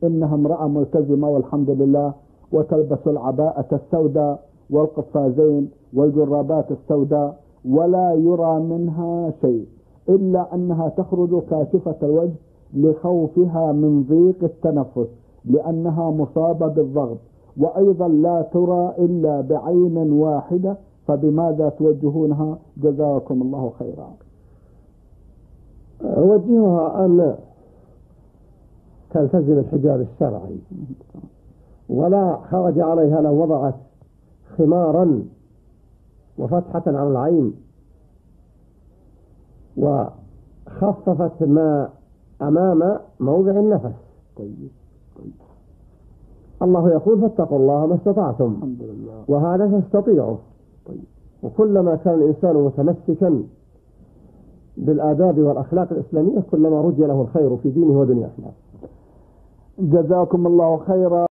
إنها امرأة ملتزمة والحمد لله، وتلبس العباءة السوداء والقفازين والجرابات السوداء، ولا يرى منها شيء إلا أنها تخرج كاشفة الوجه لخوفها من ضيق التنفس لأنها مصابة بالضغط، وأيضا لا ترى إلا بعين واحدة، فبماذا توجهونها؟ جزاكم الله خيرا. أوجهها أن تلتزم الحجاب الشرعي، ولا حرج عليها لو وضعت خمارا وفتحة على العين وخففت ما أمام موضع النفس. الله يقول فاتقوا الله ما استطعتم، وهذا تستطيعه. وكلما كان الإنسان متمسكا بالآداب والأخلاق الإسلامية كلما رجي له الخير في دينه ودنياه. جزاكم الله خيرا.